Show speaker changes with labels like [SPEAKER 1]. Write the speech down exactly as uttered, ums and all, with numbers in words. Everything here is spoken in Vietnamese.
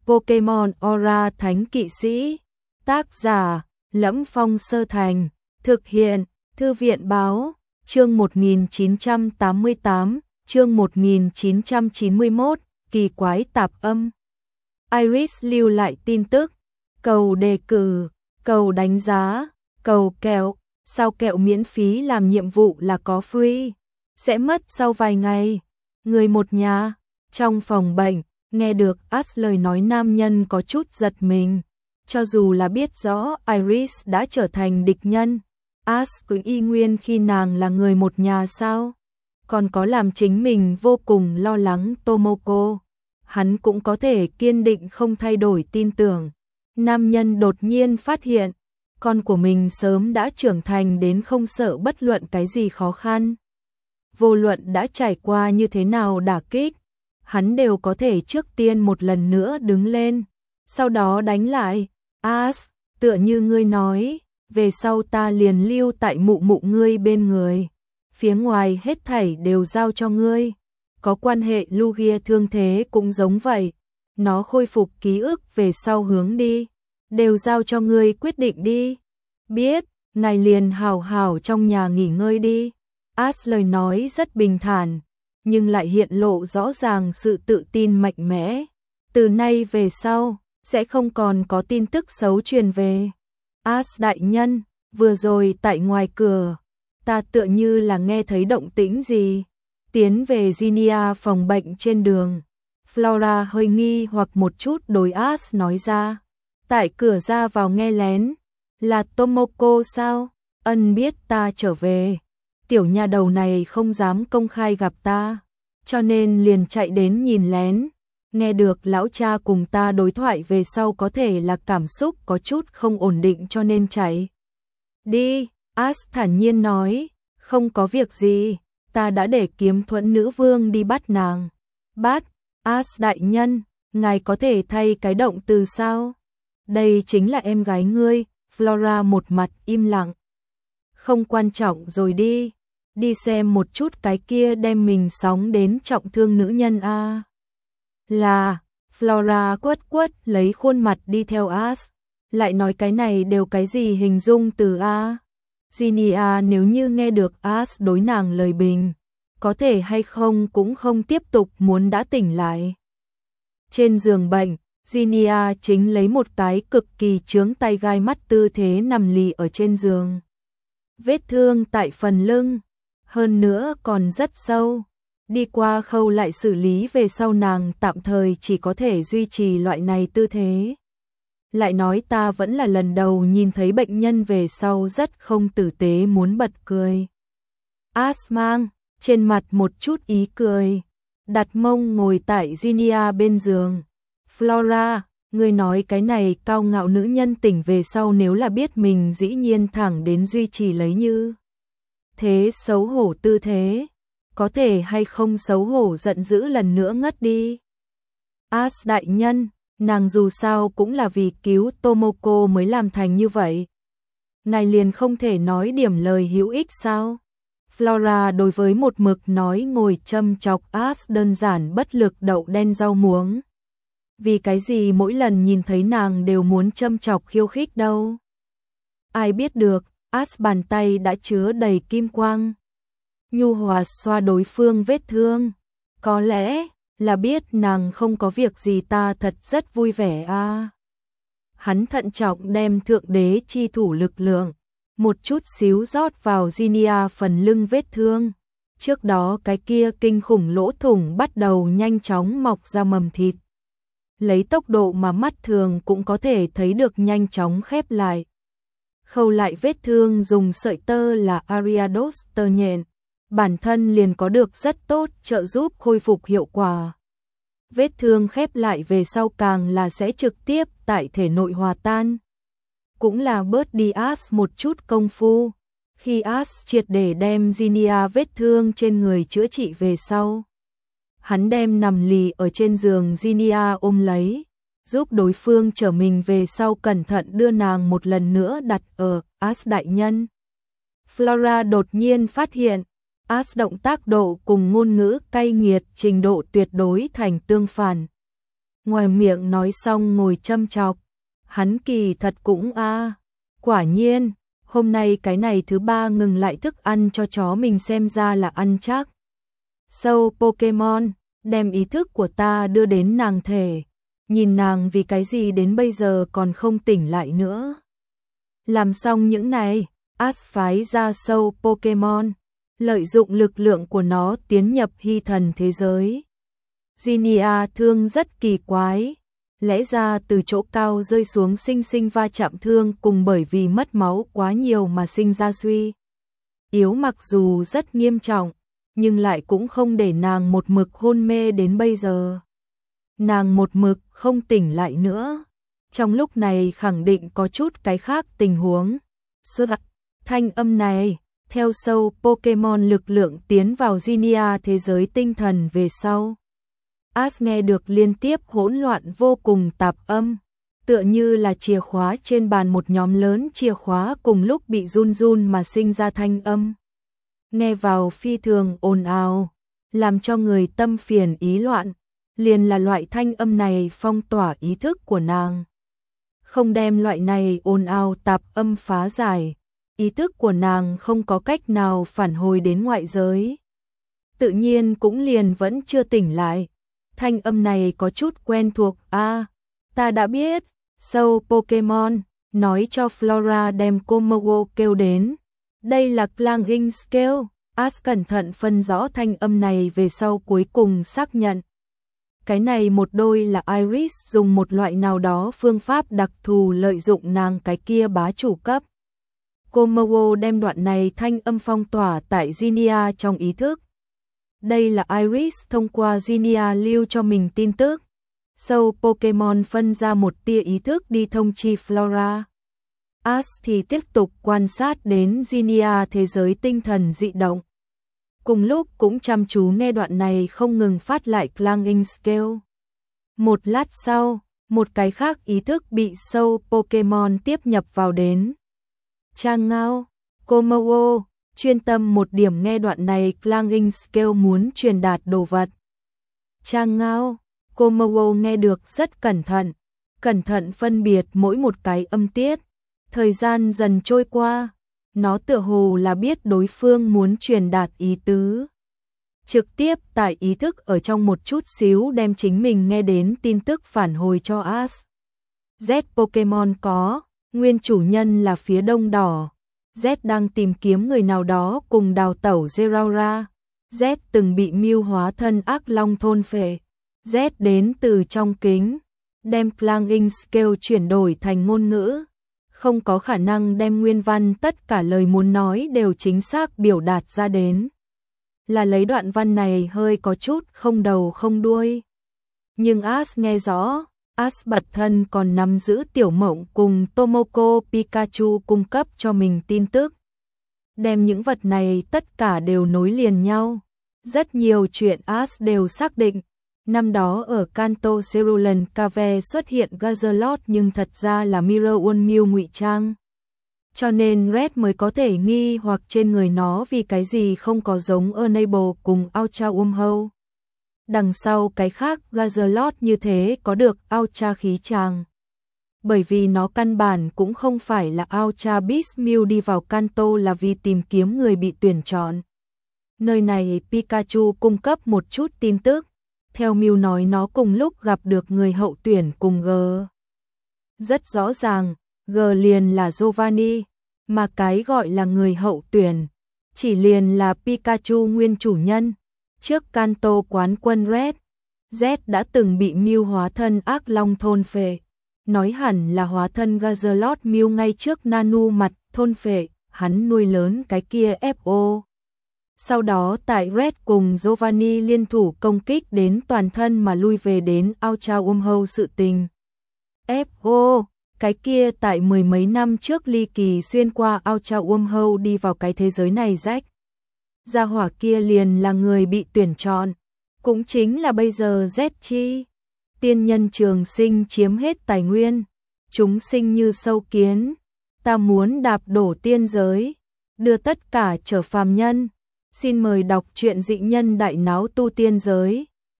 [SPEAKER 1] Pokemon Aura Thánh Kỵ Sĩ. Tác giả: Lẫm Phong Sơ Thành. Thực hiện: Thư viện báo. Chương một nghìn chín trăm tám mươi tám, chương một nghìn chín trăm chín mươi mốt, kỳ quái tạp âm. Iris lưu lại tin tức. Cầu đề cử, cầu đánh giá, cầu kẹo. Sao kẹo miễn phí làm nhiệm vụ là có free. Sẽ mất sau vài ngày. Người một nhà. Trong phòng bệnh, nghe được Ash lời nói nam nhân có chút giật mình. Cho dù là biết rõ Iris đã trở thành địch nhân, Ash cứ y nguyên khi nàng là người một nhà sao? Còn có làm chính mình vô cùng lo lắng Tomoko. Hắn cũng có thể kiên định không thay đổi tin tưởng. Nam nhân đột nhiên phát hiện, con của mình sớm đã trưởng thành đến không sợ bất luận cái gì khó khăn. Vô luận đã trải qua như thế nào đả kích, hắn đều có thể trước tiên một lần nữa đứng lên, sau đó đánh lại. Ash, tựa như ngươi nói, về sau ta liền lưu tại mụ mụ ngươi bên người. Phía ngoài hết thảy đều giao cho ngươi. Có quan hệ Lugia thương thế cũng giống vậy. Nó khôi phục ký ức về sau hướng đi. Đều giao cho ngươi quyết định đi. Biết, ngài liền hào hào trong nhà nghỉ ngơi đi. Ash lời nói rất bình thản, nhưng lại hiện lộ rõ ràng sự tự tin mạnh mẽ. Từ nay về sau, sẽ không còn có tin tức xấu truyền về. Ash đại nhân, vừa rồi tại ngoài cửa, ta tựa như là nghe thấy động tĩnh gì. Tiến về Zinnia phòng bệnh trên đường, Flora hơi nghi hoặc một chút đối Ash nói ra. Tại cửa ra vào nghe lén, là Tomoko sao? Ân biết ta trở về. Tiểu nha đầu này không dám công khai gặp ta, cho nên liền chạy đến nhìn lén. Nghe được lão cha cùng ta đối thoại về sau có thể là cảm xúc có chút không ổn định cho nên chạy. Đi, Ash thản nhiên nói, không có việc gì, ta đã để Kiếm Thuẫn nữ vương đi bắt nàng. Bắt, Ash đại nhân, ngài có thể thay cái động từ sao? Đây chính là em gái ngươi. Flora một mặt im lặng. Không quan trọng rồi đi, đi xem một chút cái kia đem mình sóng đến trọng thương nữ nhân a. À. Là, Flora quất quất lấy khuôn mặt đi theo Ash, lại nói cái này đều cái gì hình dung từ a. À. Zinnia nếu như nghe được Ash đối nàng lời bình, có thể hay không cũng không tiếp tục muốn đã tỉnh lại. Trên giường bệnh, Zinnia chính lấy một cái cực kỳ chướng tay gai mắt tư thế nằm lì ở trên giường. Vết thương tại phần lưng, hơn nữa còn rất sâu. Đi qua khâu lại xử lý về sau nàng tạm thời chỉ có thể duy trì loại này tư thế. Lại nói ta vẫn là lần đầu nhìn thấy bệnh nhân về sau rất không tử tế muốn bật cười. Ash mang trên mặt một chút ý cười, đặt mông ngồi tại Zinnia bên giường. Flora, ngươi nói cái này cao ngạo nữ nhân tỉnh về sau nếu là biết mình dĩ nhiên thẳng đến duy trì lấy như thế xấu hổ tư thế, có thể hay không xấu hổ giận dữ lần nữa ngất đi. Ash đại nhân, nàng dù sao cũng là vì cứu Tomoko mới làm thành như vậy. Ngài liền không thể nói điểm lời hữu ích sao? Flora đối với một mực nói ngồi châm chọc Ash đơn giản bất lực đậu đen rau muống. Vì cái gì mỗi lần nhìn thấy nàng đều muốn châm chọc khiêu khích đâu. Ai biết được, Ash bàn tay đã chứa đầy kim quang. Nhu hòa xoa đối phương vết thương. Có lẽ là biết nàng không có việc gì ta thật rất vui vẻ a. À. Hắn thận trọng đem thượng đế chi thủ lực lượng, một chút xíu rót vào Zinnia phần lưng vết thương. Trước đó cái kia kinh khủng lỗ thủng bắt đầu nhanh chóng mọc ra mầm thịt. Lấy tốc độ mà mắt thường cũng có thể thấy được nhanh chóng khép lại. Khâu lại vết thương dùng sợi tơ là Ariados tơ nhện, bản thân liền có được rất tốt trợ giúp khôi phục hiệu quả. Vết thương khép lại về sau càng là sẽ trực tiếp tại thể nội hòa tan. Cũng là bớt đi Ash một chút công phu. Khi Ash triệt để đem Zinnia vết thương trên người chữa trị về sau, hắn đem nằm lì ở trên giường Zinnia ôm lấy, giúp đối phương trở mình về sau cẩn thận đưa nàng một lần nữa đặt ở Ash đại nhân. Flora đột nhiên phát hiện, Ash động tác độ cùng ngôn ngữ cay nghiệt trình độ tuyệt đối thành tương phản. ngoài miệng nói xong ngồi châm chọc. Hắn kỳ thật cũng a, à. Quả nhiên, hôm nay cái này thứ ba ngừng lại thức ăn cho chó mình xem ra là ăn chắc. Sâu Pokemon, đem ý thức của ta đưa đến nàng thể. Nhìn nàng vì cái gì đến bây giờ còn không tỉnh lại nữa. Làm xong những này, Ash phái ra sâu Pokemon, lợi dụng lực lượng của nó tiến nhập hy thần thế giới. Zinnia thương rất kỳ quái, lẽ ra từ chỗ cao rơi xuống sinh sinh va chạm thương cùng bởi vì mất máu quá nhiều mà sinh ra suy yếu mặc dù rất nghiêm trọng, nhưng lại cũng không để nàng một mực hôn mê đến bây giờ. Nàng một mực không tỉnh lại nữa. Trong lúc này khẳng định có chút cái khác tình huống. Sơ thanh âm này, theo sâu Pokemon lực lượng tiến vào Zinnia thế giới tinh thần về sau. Ash nghe được liên tiếp hỗn loạn vô cùng tạp âm, tựa như là chìa khóa trên bàn một nhóm lớn chìa khóa cùng lúc bị run run mà sinh ra thanh âm. Nghe vào phi thường ồn ào, làm cho người tâm phiền ý loạn, liền là loại thanh âm này phong tỏa ý thức của nàng. Không đem loại này ồn ào tạp âm phá giải, ý thức của nàng không có cách nào phản hồi đến ngoại giới. Tự nhiên cũng liền vẫn chưa tỉnh lại. Thanh âm này có chút quen thuộc, a, à, ta đã biết, sâu Pokemon, nói cho Flora đem Komodo kêu đến. Đây là Clanging Scale, Ash cẩn thận phân rõ thanh âm này về sau cuối cùng xác nhận. Cái này một đôi là Iris dùng một loại nào đó phương pháp đặc thù lợi dụng nàng cái kia bá chủ cấp. Komodo đem đoạn này thanh âm phong tỏa tại Zinnia trong ý thức. Đây là Iris thông qua Zinnia lưu cho mình tin tức. Sâu Pokemon phân ra một tia ý thức đi thông chi Flora. Ash thì tiếp tục quan sát đến Zinnia thế giới tinh thần dị động. Cùng lúc cũng chăm chú nghe đoạn này không ngừng phát lại Clanging Scale. Một lát sau, một cái khác ý thức bị sâu Pokemon tiếp nhập vào đến. Trang ngao, Komodo, chuyên tâm một điểm nghe đoạn này Clanging Scale muốn truyền đạt đồ vật. Trang ngao, Komodo nghe được rất cẩn thận, cẩn thận phân biệt mỗi một cái âm tiết. Thời gian dần trôi qua, nó tựa hồ là biết đối phương muốn truyền đạt ý tứ. Trực tiếp tại ý thức ở trong một chút xíu đem chính mình nghe đến tin tức phản hồi cho Ash. Z Pokemon có, nguyên chủ nhân là phía đông đỏ. Z đang tìm kiếm người nào đó cùng đào tẩu Zeraora. Z từng bị Mew hóa thân ác long thôn phệ. Z đến từ trong kính, đem Clanging Scale chuyển đổi thành ngôn ngữ. Không có khả năng đem nguyên văn tất cả lời muốn nói đều chính xác biểu đạt ra đến. Là lấy đoạn văn này hơi có chút không đầu không đuôi. Nhưng Ash nghe rõ, Ash bản thân còn nắm giữ tiểu mộng cùng Tomoko Pikachu cung cấp cho mình tin tức. Đem những vật này tất cả đều nối liền nhau. Rất nhiều chuyện Ash đều xác định. Năm đó ở Kanto Cerulean Cave xuất hiện Gazalot nhưng thật ra là Mirror Mew ngụy trang. Cho nên Red mới có thể nghi hoặc trên người nó vì cái gì không có giống Enable cùng Ultra Wormhole. Đằng sau cái khác Gazalot như thế có được Ultra khí tràng. Bởi vì nó căn bản cũng không phải là Ultra Beast Mew đi vào Kanto là vì tìm kiếm người bị tuyển chọn. Nơi này Pikachu cung cấp một chút tin tức. Theo Mew nói nó cùng lúc gặp được người hậu tuyển cùng G. Rất rõ ràng, G liền là Giovanni, mà cái gọi là người hậu tuyển, chỉ liền là Pikachu nguyên chủ nhân. Trước Kanto quán quân Red, Z đã từng bị Mew hóa thân ác long thôn phệ. Nói hẳn là hóa thân Gazalot Mew ngay trước Nanu mặt thôn phệ, hắn nuôi lớn cái kia ép ô. Sau đó tại Red cùng Giovanni liên thủ công kích đến toàn thân mà lui về đến Ultra Wormhole sự tình. ép ô, cái kia tại mười mấy năm trước ly kỳ xuyên qua Ultra Wormhole đi vào cái thế giới này rách. Gia hỏa kia liền là người bị tuyển chọn, cũng chính là bây giờ Z chi. Tiên nhân trường sinh chiếm hết tài nguyên, chúng sinh như sâu kiến, ta muốn đạp đổ tiên giới, đưa tất cả trở phàm nhân. Xin mời đọc truyện dị nhân đại náo tu tiên giới.